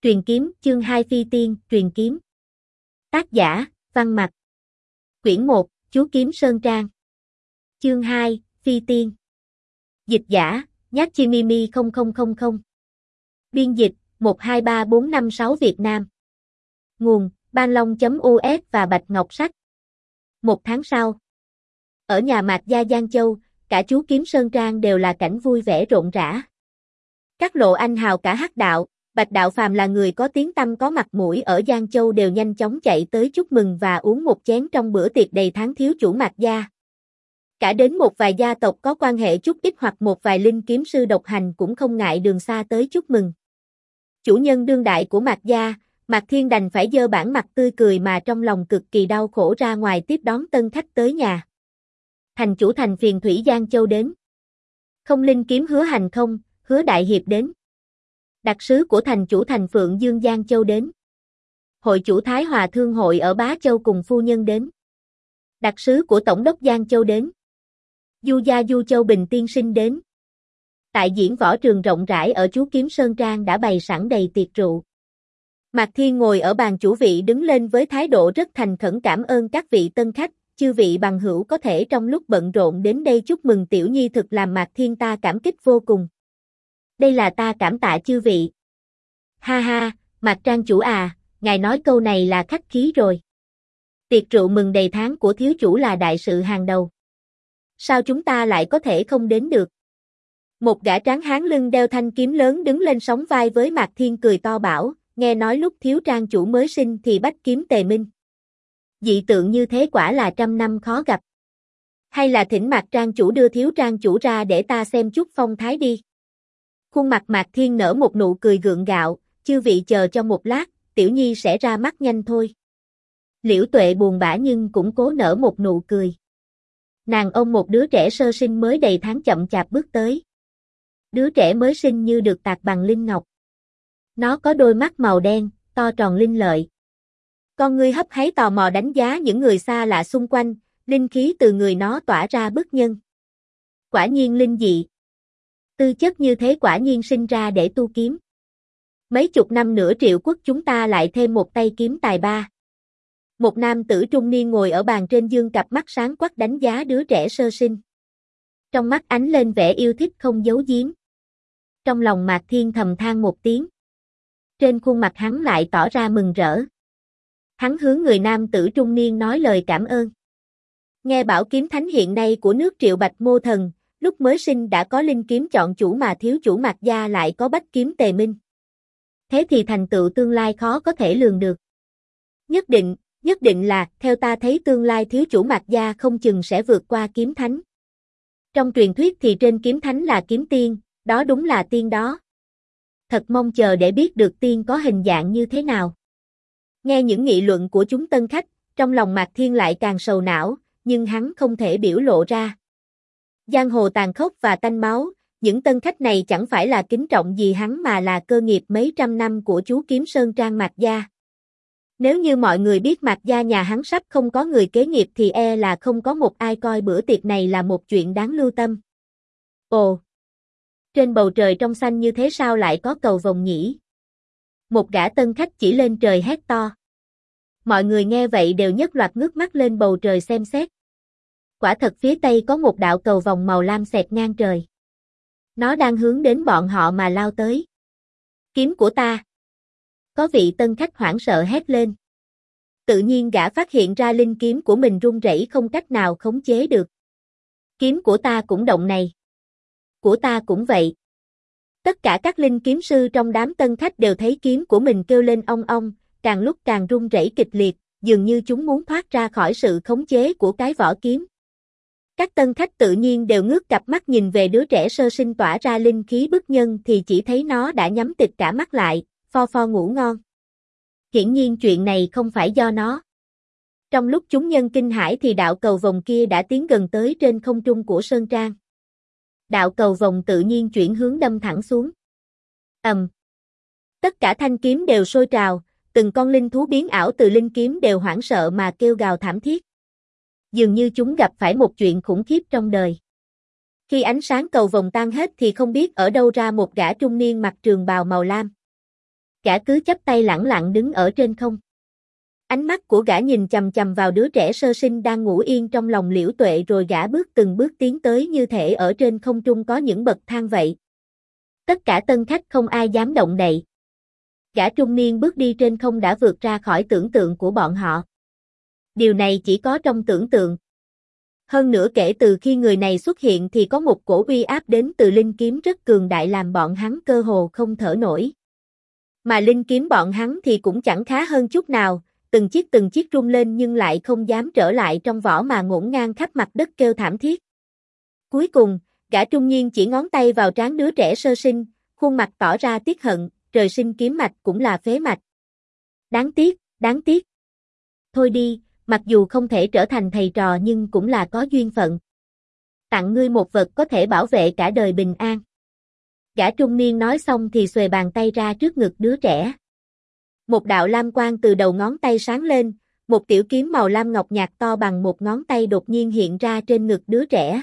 Truyền kiếm, chương 2 Phi tiên, truyền kiếm. Tác giả, Văn Mặc. Quyển 1, Chú kiếm Sơn Trang. Chương 2, Phi tiên. Dịch giả, Nhát Chi Mimi 0000. Biên dịch, 123456 Việt Nam. Nguồn, banlong.us và Bạch Ngọc Sách. Một tháng sau. Ở nhà Mạc gia Giang Châu, cả chú kiếm Sơn Trang đều là cảnh vui vẻ rộn rã. Các lộ anh hào cả Hắc đạo, Bạch đạo phàm là người có tiếng tăm có mặt mũi ở Giang Châu đều nhanh chóng chạy tới chúc mừng và uống một chén trong bữa tiệc đầy tháng thiếu chủ Mạc gia. Cả đến một vài gia tộc có quan hệ chút ít hoặc một vài linh kiếm sư độc hành cũng không ngại đường xa tới chúc mừng. Chủ nhân đương đại của Mạc gia, Mạc Thiên đành phải dơ bản mặt tươi cười mà trong lòng cực kỳ đau khổ ra ngoài tiếp đón tân khách tới nhà. Thành chủ thành phiền thủy Giang Châu đến. Không linh kiếm Hứa Hành không, Hứa Đại Hiệp đến. Đặc sứ của thành chủ thành Phượng Dương Giang Châu đến. Hội chủ Thái Hòa Thương hội ở Bá Châu cùng phu nhân đến. Đặc sứ của tổng đốc Giang Châu đến. Du gia Du Châu Bình tiên sinh đến. Tại diễn võ trường rộng rãi ở chú kiếm Sơn Trang đã bày sẵn đầy tiệc rượu. Mạc Thiên ngồi ở bàn chủ vị đứng lên với thái độ rất thành khẩn cảm ơn các vị tân khách, chư vị bằng hữu có thể trong lúc bận rộn đến đây chúc mừng tiểu nhi thực làm Mạc Thiên ta cảm kích vô cùng. Đây là ta cảm tạ chư vị. Ha ha, Mạc Trang chủ à, ngài nói câu này là khách khí rồi. Tiệc rượu mừng đầy tháng của thiếu chủ là đại sự hàng đầu. Sao chúng ta lại có thể không đến được? Một gã tráng hán lưng đeo thanh kiếm lớn đứng lên sóng vai với Mạc Thiên cười to bảo, nghe nói lúc thiếu trang chủ mới sinh thì bách kiếm tề minh. Dị tượng như thế quả là trăm năm khó gặp. Hay là thỉnh Mạc Trang chủ đưa thiếu trang chủ ra để ta xem chút phong thái đi. Khuôn mặt Mạc Thiên nở một nụ cười gượng gạo, chư vị chờ cho một lát, tiểu nhi sẽ ra mắt nhanh thôi. Liễu Tuệ buồn bã nhưng cũng cố nở một nụ cười. Nàng ôm một đứa trẻ sơ sinh mới đầy tháng chậm chạp bước tới. Đứa trẻ mới sinh như được tạc bằng linh ngọc. Nó có đôi mắt màu đen, to tròn linh lợi. Con ngươi hấp háy tò mò đánh giá những người xa lạ xung quanh, linh khí từ người nó tỏa ra bức nhân. Quả nhiên linh dị. Tư chất như thế quả nhiên sinh ra để tu kiếm. Mấy chục năm nữa Triệu quốc chúng ta lại thêm một tay kiếm tài ba. Một nam tử trung niên ngồi ở bàn trên dương cặp mắt sáng quắc đánh giá đứa trẻ sơ sinh. Trong mắt ánh lên vẻ yêu thích không giấu giếm. Trong lòng Mạc Thiên thầm than một tiếng. Trên khuôn mặt hắn lại tỏ ra mừng rỡ. Hắn hướng người nam tử trung niên nói lời cảm ơn. Nghe bảo kiếm thánh hiện nay của nước Triệu Bạch Mô Thần, lúc mới sinh đã có linh kiếm chọn chủ mà thiếu chủ Mạc gia lại có bách kiếm tề minh. Thế thì thành tựu tương lai khó có thể lường được. Nhất định là, theo ta thấy tương lai thiếu chủ Mạc gia không chừng sẽ vượt qua kiếm thánh. Trong truyền thuyết thì trên kiếm thánh là kiếm tiên, đó đúng là tiên đó. Thật mong chờ để biết được tiên có hình dạng như thế nào. Nghe những nghị luận của chúng tân khách, trong lòng Mạc Thiên lại càng sầu não, nhưng hắn không thể biểu lộ ra. Giang hồ tàn khốc và tanh máu, những tân khách này chẳng phải là kính trọng gì hắn mà là cơ nghiệp mấy trăm năm của chú kiếm Sơn Trang Mạc gia. Nếu như mọi người biết Mạc gia nhà hắn sắp không có người kế nghiệp thì e là không có một ai coi bữa tiệc này là một chuyện đáng lưu tâm. Ồ! Trên bầu trời trong xanh như thế sao lại có cầu vồng nhỉ? Một gã tân khách chỉ lên trời hét to. Mọi người nghe vậy đều nhất loạt ngước mắt lên bầu trời xem xét. Quả thật phía tây có một đạo cầu vồng màu lam xẹt ngang trời. Nó đang hướng đến bọn họ mà lao tới. Kiếm của ta! Có vị tân khách hoảng sợ hét lên. Tự nhiên gã phát hiện ra linh kiếm của mình run rẩy không cách nào khống chế được. Kiếm của ta cũng động này. Của ta cũng vậy. Tất cả các linh kiếm sư trong đám tân khách đều thấy kiếm của mình kêu lên ong ong, càng lúc càng run rẩy kịch liệt, dường như chúng muốn thoát ra khỏi sự khống chế của cái vỏ kiếm. Các tân khách tự nhiên đều ngước cặp mắt nhìn về đứa trẻ sơ sinh tỏa ra linh khí bức nhân thì chỉ thấy nó đã nhắm tịt cả mắt lại, pho pho ngủ ngon. Hiển nhiên chuyện này không phải do nó. Trong lúc chúng nhân kinh hãi thì đạo cầu vồng kia đã tiến gần tới trên không trung của Sơn Trang. Đạo cầu vồng tự nhiên chuyển hướng đâm thẳng xuống. Ầm. Tất cả thanh kiếm đều sôi trào, từng con linh thú biến ảo từ linh kiếm đều hoảng sợ mà kêu gào thảm thiết. Dường như chúng gặp phải một chuyện khủng khiếp trong đời. Khi ánh sáng cầu vồng tan hết thì không biết ở đâu ra một gã trung niên mặc trường bào màu lam. Gã cứ chắp tay lẳng lặng đứng ở trên không. Ánh mắt của gã nhìn chằm chằm vào đứa trẻ sơ sinh đang ngủ yên trong lòng Liễu Tuệ, rồi gã bước từng bước tiến tới như thể ở trên không trung có những bậc thang vậy. Tất cả tân khách không ai dám động đậy. Gã trung niên bước đi trên không đã vượt ra khỏi tưởng tượng của bọn họ. Điều này chỉ có trong tưởng tượng. Hơn nữa kể từ khi người này xuất hiện thì có một cổ uy áp đến từ linh kiếm rất cường đại làm bọn hắn cơ hồ không thở nổi. Mà linh kiếm bọn hắn thì cũng chẳng khá hơn chút nào, từng chiếc rung lên nhưng lại không dám trở lại trong vỏ mà ngổn ngang khắp mặt đất kêu thảm thiết. Cuối cùng, gã trung niên chỉ ngón tay vào trán đứa trẻ sơ sinh, khuôn mặt tỏ ra tiếc hận, trời sinh kiếm mạch cũng là phế mạch. Đáng tiếc, đáng tiếc. Thôi đi, mặc dù không thể trở thành thầy trò nhưng cũng là có duyên phận. Tặng ngươi một vật có thể bảo vệ cả đời bình an. Gã trung niên nói xong thì xuề bàn tay ra trước ngực đứa trẻ. Một đạo lam quang từ đầu ngón tay sáng lên, một tiểu kiếm màu lam ngọc nhạt to bằng một ngón tay đột nhiên hiện ra trên ngực đứa trẻ.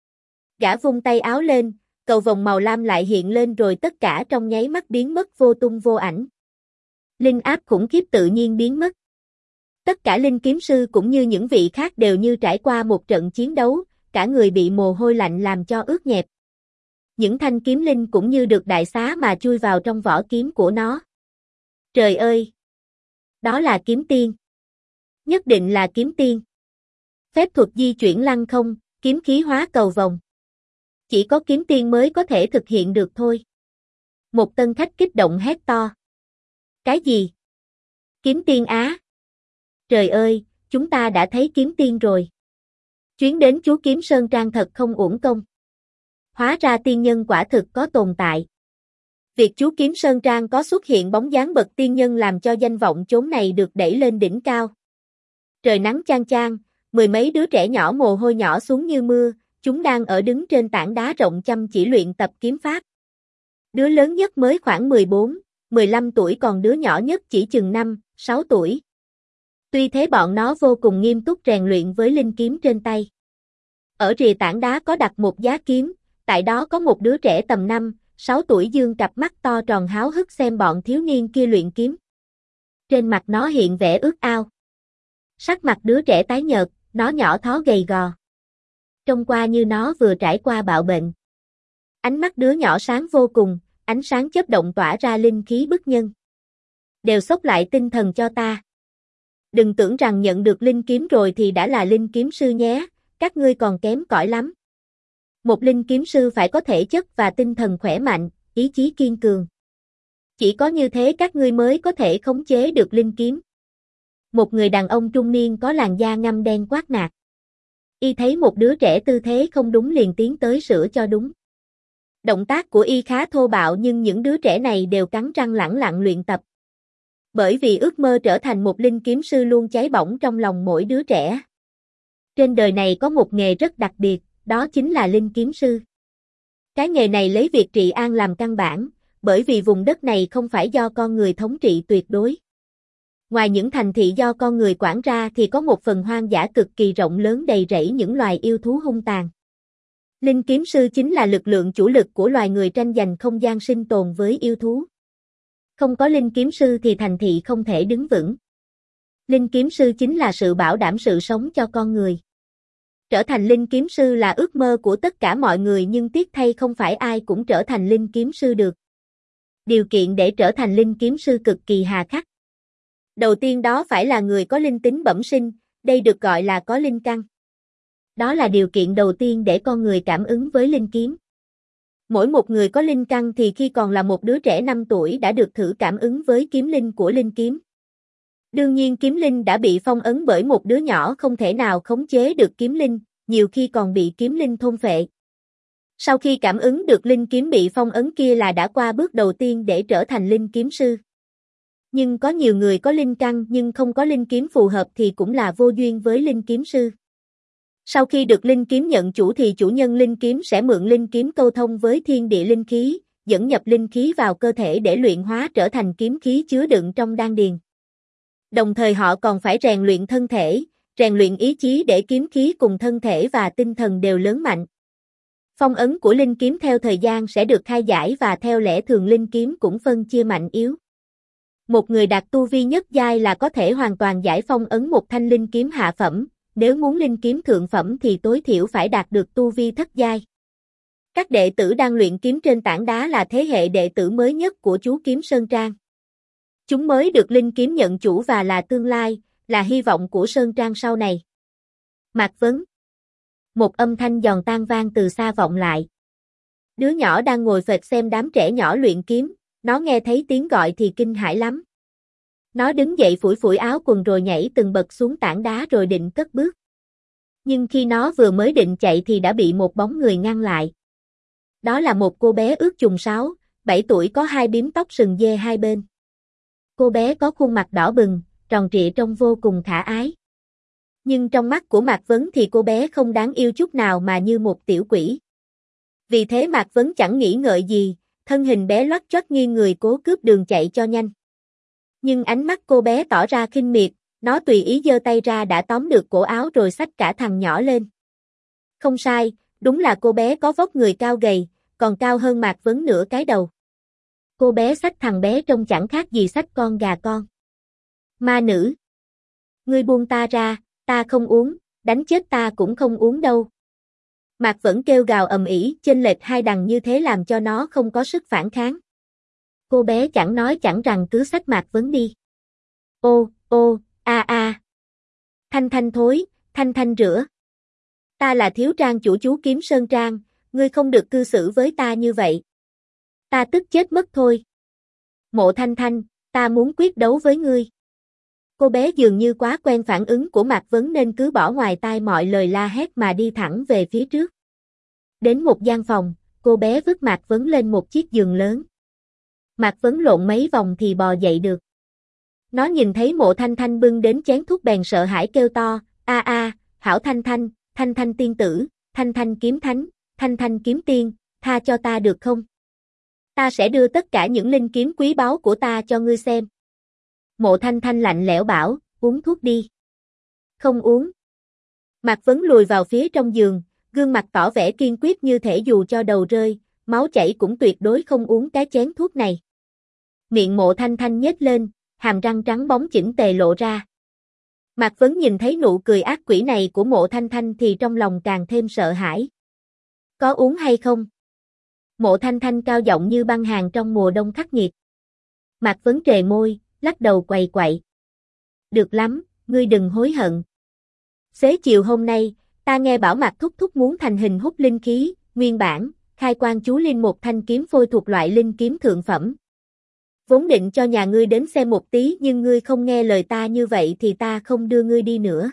Gã vung tay áo lên, cầu vồng màu lam lại hiện lên rồi tất cả trong nháy mắt biến mất vô tung vô ảnh. Linh áp khủng khiếp tự nhiên biến mất. Tất cả linh kiếm sư cũng như những vị khác đều như trải qua một trận chiến đấu, cả người bị mồ hôi lạnh làm cho ướt nhẹp. Những thanh kiếm linh cũng như được đại xá mà chui vào trong vỏ kiếm của nó. Trời ơi! Đó là kiếm tiên. Nhất định là kiếm tiên. Phép thuật di chuyển lăng không, kiếm khí hóa cầu vồng. Chỉ có kiếm tiên mới có thể thực hiện được thôi. Một tân khách kích động hét to. Cái gì? Kiếm tiên á? Trời ơi, chúng ta đã thấy kiếm tiên rồi. Chuyến đến chú Kiếm Sơn Trang thật không uổng công. Hóa ra tiên nhân quả thực có tồn tại. Việc chú Kiếm Sơn Trang có xuất hiện bóng dáng bậc tiên nhân làm cho danh vọng chốn này được đẩy lên đỉnh cao. Trời nắng chang chang, mười mấy đứa trẻ nhỏ mồ hôi nhỏ xuống như mưa, chúng đang ở đứng trên tảng đá rộng chăm chỉ luyện tập kiếm pháp. Đứa lớn nhất mới khoảng 14, 15 tuổi còn đứa nhỏ nhất chỉ chừng 5, 6 tuổi. Tuy thế bọn nó vô cùng nghiêm túc rèn luyện với linh kiếm trên tay. Ở rìa tảng đá có đặt một giá kiếm, tại đó có một đứa trẻ tầm 5, 6 tuổi dương cặp mắt to tròn háo hức xem bọn thiếu niên kia luyện kiếm. Trên mặt nó hiện vẻ ước ao. Sắc mặt đứa trẻ tái nhợt, nó nhỏ thó gầy gò. Trông qua như nó vừa trải qua bạo bệnh. Ánh mắt đứa nhỏ sáng vô cùng, ánh sáng chớp động tỏa ra linh khí bức nhân. Đều xốc lại tinh thần cho ta. Đừng tưởng rằng nhận được linh kiếm rồi thì đã là linh kiếm sư nhé, các ngươi còn kém cỏi lắm. Một linh kiếm sư phải có thể chất và tinh thần khỏe mạnh, ý chí kiên cường. Chỉ có như thế các ngươi mới có thể khống chế được linh kiếm. Một người đàn ông trung niên có làn da ngăm đen quát nạt. Y thấy một đứa trẻ tư thế không đúng liền tiến tới sửa cho đúng. Động tác của Y khá thô bạo nhưng những đứa trẻ này đều cắn răng lẳng lặng luyện tập. Bởi vì ước mơ trở thành một linh kiếm sư luôn cháy bỏng trong lòng mỗi đứa trẻ. Trên đời này có một nghề rất đặc biệt, đó chính là linh kiếm sư. Cái nghề này lấy việc trị an làm căn bản, bởi vì vùng đất này không phải do con người thống trị tuyệt đối. Ngoài những thành thị do con người quản ra thì có một phần hoang dã cực kỳ rộng lớn đầy rẫy những loài yêu thú hung tàn. Linh kiếm sư chính là lực lượng chủ lực của loài người tranh giành không gian sinh tồn với yêu thú. Không có linh kiếm sư thì thành thị không thể đứng vững. Linh kiếm sư chính là sự bảo đảm sự sống cho con người. Trở thành linh kiếm sư là ước mơ của tất cả mọi người nhưng tiếc thay không phải ai cũng trở thành linh kiếm sư được. Điều kiện để trở thành linh kiếm sư cực kỳ hà khắc. Đầu tiên đó phải là người có linh tính bẩm sinh, đây được gọi là có linh căn. Đó là điều kiện đầu tiên để con người cảm ứng với linh kiếm. Mỗi một người có linh căn thì khi còn là một đứa trẻ 5 tuổi đã được thử cảm ứng với kiếm linh của linh kiếm. Đương nhiên kiếm linh đã bị phong ấn bởi một đứa nhỏ không thể nào khống chế được kiếm linh, nhiều khi còn bị kiếm linh thôn phệ. Sau khi cảm ứng được linh kiếm bị phong ấn kia là đã qua bước đầu tiên để trở thành linh kiếm sư. Nhưng có nhiều người có linh căn nhưng không có linh kiếm phù hợp thì cũng là vô duyên với linh kiếm sư. Sau khi được linh kiếm nhận chủ thì chủ nhân linh kiếm sẽ mượn linh kiếm câu thông với thiên địa linh khí, dẫn nhập linh khí vào cơ thể để luyện hóa trở thành kiếm khí chứa đựng trong đan điền. Đồng thời họ còn phải rèn luyện thân thể, rèn luyện ý chí để kiếm khí cùng thân thể và tinh thần đều lớn mạnh. Phong ấn của linh kiếm theo thời gian sẽ được khai giải và theo lẽ thường linh kiếm cũng phân chia mạnh yếu. Một người đạt tu vi nhất giai là có thể hoàn toàn giải phong ấn một thanh linh kiếm hạ phẩm, nếu muốn linh kiếm thượng phẩm thì tối thiểu phải đạt được tu vi thất giai. Các đệ tử đang luyện kiếm trên tảng đá là thế hệ đệ tử mới nhất của chú kiếm Sơn Trang. Chúng mới được linh kiếm nhận chủ và là tương lai, là hy vọng của Sơn Trang sau này. Mạc Vấn. Một âm thanh giòn tan vang từ xa vọng lại. Đứa nhỏ đang ngồi phệt xem đám trẻ nhỏ luyện kiếm, nó nghe thấy tiếng gọi thì kinh hãi lắm. Nó đứng dậy phủi phủi áo quần rồi nhảy từng bậc xuống tảng đá rồi định cất bước. Nhưng khi nó vừa mới định chạy thì đã bị một bóng người ngăn lại. Đó là một cô bé ước chừng 6-7 tuổi có hai bím tóc sừng dê hai bên. Cô bé có khuôn mặt đỏ bừng, tròn trịa trông vô cùng khả ái. Nhưng trong mắt của Mạc Vấn thì cô bé không đáng yêu chút nào mà như một tiểu quỷ. Vì thế Mạc Vấn chẳng nghĩ ngợi gì, thân hình bé loắt choắt nghiêng người cố cướp đường chạy cho nhanh. Nhưng ánh mắt cô bé tỏ ra khinh miệt, nó tùy ý giơ tay ra đã tóm được cổ áo rồi xách cả thằng nhỏ lên. Không sai, đúng là cô bé có vóc người cao gầy, còn cao hơn Mạc Vấn nửa cái đầu. Cô bé xách thằng bé trông chẳng khác gì xách con gà con. Ma nữ! Ngươi buông ta ra, ta không uống, đánh chết ta cũng không uống đâu. Mạc Vấn kêu gào ầm ĩ, chênh lệch hai đằng như thế làm cho nó không có sức phản kháng. Cô bé chẳng nói chẳng rằng cứ xách Mạc Vấn đi. Ô, ô, a a. Thanh Thanh thối, Thanh Thanh rửa. Ta là thiếu trang chủ chú kiếm Sơn Trang, ngươi không được cư xử với ta như vậy. Ta tức chết mất thôi. Mộ Thanh Thanh, ta muốn quyết đấu với ngươi. Cô bé dường như quá quen phản ứng của Mạc Vấn nên cứ bỏ ngoài tai mọi lời la hét mà đi thẳng về phía trước. Đến một gian phòng, cô bé vứt Mạc Vấn lên một chiếc giường lớn. Mạc Vấn lộn mấy vòng thì bò dậy được. Nó nhìn thấy Mộ Thanh Thanh bưng đến chén thuốc bèn sợ hãi kêu to, a a, hảo Thanh Thanh, Thanh Thanh tiên tử, Thanh Thanh kiếm thánh, Thanh Thanh kiếm tiên, tha cho ta được không? Ta sẽ đưa tất cả những linh kiếm quý báu của ta cho ngươi xem. Mộ Thanh Thanh lạnh lẽo bảo, uống thuốc đi. Không uống. Mạc Vấn lùi vào phía trong giường, gương mặt tỏ vẻ kiên quyết như thể dù cho đầu rơi, máu chảy cũng tuyệt đối không uống cái chén thuốc này. Miệng Mộ Thanh Thanh nhếch lên, hàm răng trắng bóng chỉnh tề lộ ra. Mạc Vấn nhìn thấy nụ cười ác quỷ này của Mộ Thanh Thanh thì trong lòng càng thêm sợ hãi. Có uống hay không? Mộ Thanh Thanh cao giọng như băng hàn trong mùa đông khắc nghiệt. Mạc Vấn trề môi, lắc đầu quậy quậy. Được lắm, ngươi đừng hối hận. Xế chiều hôm nay, ta nghe bảo Mạc Thúc Thúc muốn thành hình hút linh khí, nguyên bản, khai quang chú linh một thanh kiếm phôi thuộc loại linh kiếm thượng phẩm. Vốn định cho nhà ngươi đến xem một tí nhưng ngươi không nghe lời ta như vậy thì ta không đưa ngươi đi nữa.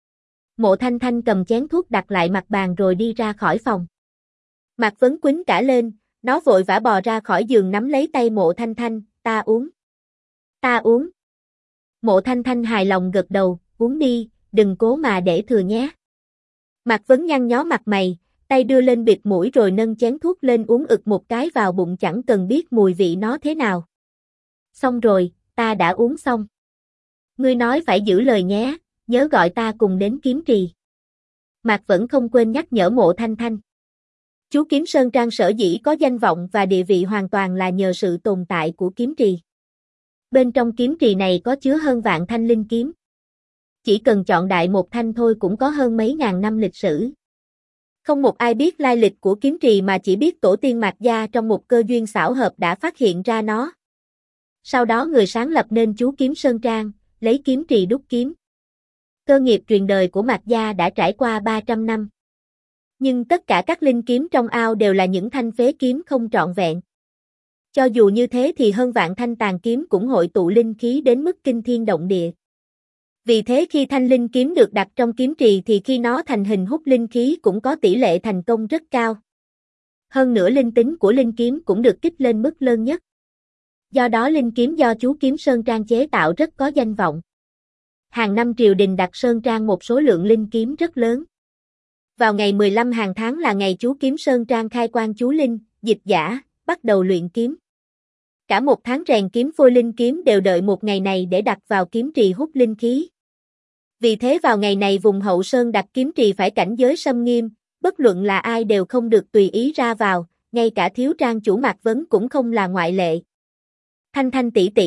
Mộ Thanh Thanh cầm chén thuốc đặt lại mặt bàn rồi đi ra khỏi phòng. Mạc Vấn quýnh cả lên, nó vội vã bò ra khỏi giường nắm lấy tay Mộ Thanh Thanh, ta uống. Ta uống. Mộ Thanh Thanh hài lòng gật đầu, uống đi, đừng cố mà để thừa nhé. Mạc Vấn nhăn nhó mặt mày, tay đưa lên bịt mũi rồi nâng chén thuốc lên uống ực một cái vào bụng chẳng cần biết mùi vị nó thế nào. Xong rồi, ta đã uống xong. Ngươi nói phải giữ lời nhé, nhớ gọi ta cùng đến kiếm trì. Mạc Vẫn không quên nhắc nhở Mộ Thanh Thanh. Chú kiếm Sơn Trang sở dĩ có danh vọng và địa vị hoàn toàn là nhờ sự tồn tại của kiếm trì. Bên trong kiếm trì này có chứa hơn vạn thanh linh kiếm. Chỉ cần chọn đại một thanh thôi cũng có hơn mấy ngàn năm lịch sử. Không một ai biết lai lịch của kiếm trì mà chỉ biết tổ tiên Mạc gia trong một cơ duyên xảo hợp đã phát hiện ra nó. Sau đó người sáng lập nên chú kiếm Sơn Trang, lấy kiếm trì đúc kiếm. Cơ nghiệp truyền đời của Mạc gia đã trải qua 300 năm. Nhưng tất cả các linh kiếm trong ao đều là những thanh phế kiếm không trọn vẹn. Cho dù như thế thì hơn vạn thanh tàn kiếm cũng hội tụ linh khí đến mức kinh thiên động địa. Vì thế khi thanh linh kiếm được đặt trong kiếm trì thì khi nó thành hình hút linh khí cũng có tỷ lệ thành công rất cao. Hơn nữa linh tính của linh kiếm cũng được kích lên mức lớn nhất. Do đó linh kiếm do chú kiếm Sơn Trang chế tạo rất có danh vọng. Hàng năm triều đình đặt Sơn Trang một số lượng linh kiếm rất lớn. Vào ngày 15 hàng tháng là ngày chú kiếm Sơn Trang khai quang chú linh, dịch giả, bắt đầu luyện kiếm. Cả một tháng rèn kiếm phôi linh kiếm đều đợi một ngày này để đặt vào kiếm trì hút linh khí. Vì thế vào ngày này vùng hậu sơn đặt kiếm trì phải cảnh giới xâm nghiêm, bất luận là ai đều không được tùy ý ra vào, ngay cả thiếu trang chủ Mạc Vấn cũng không là ngoại lệ. Thanh Thanh tỷ tỷ,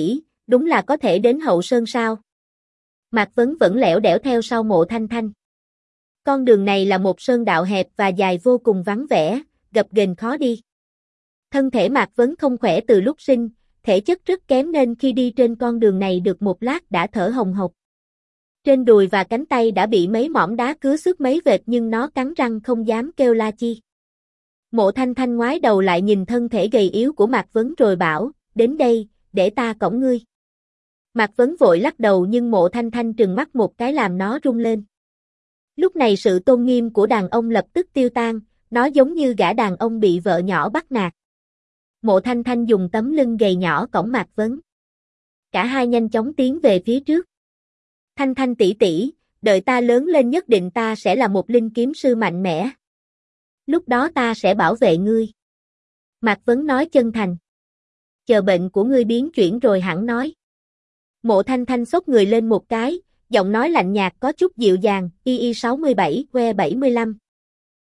đúng là có thể đến Hậu Sơn sao? Mạc Vấn vẫn lẻo đẻo theo sau Mộ Thanh Thanh. Con đường này là một sơn đạo hẹp và dài vô cùng vắng vẻ, gập ghềnh khó đi. Thân thể Mạc Vấn không khỏe từ lúc sinh, thể chất rất kém nên khi đi trên con đường này được một lát đã thở hồng hộc. Trên đùi và cánh tay đã bị mấy mỏm đá cứa xước mấy vệt nhưng nó cắn răng không dám kêu la chi. Mộ Thanh Thanh ngoái đầu lại nhìn thân thể gầy yếu của Mạc Vấn rồi bảo, đến đây, để ta cõng ngươi. Mạc Vấn vội lắc đầu nhưng Mộ Thanh Thanh trừng mắt một cái làm nó rung lên. Lúc này sự tôn nghiêm của đàn ông lập tức tiêu tan, nó giống như gã đàn ông bị vợ nhỏ bắt nạt. Mộ Thanh Thanh dùng tấm lưng gầy nhỏ cõng Mạc Vấn. Cả hai nhanh chóng tiến về phía trước. Thanh Thanh tỷ tỷ, đợi ta lớn lên nhất định ta sẽ là một linh kiếm sư mạnh mẽ. Lúc đó ta sẽ bảo vệ ngươi. Mạc Vấn nói chân thành. Chờ bệnh của ngươi biến chuyển rồi hẳn nói. Mộ Thanh Thanh xốc người lên một cái, giọng nói lạnh nhạt có chút dịu dàng, y 67, que 75.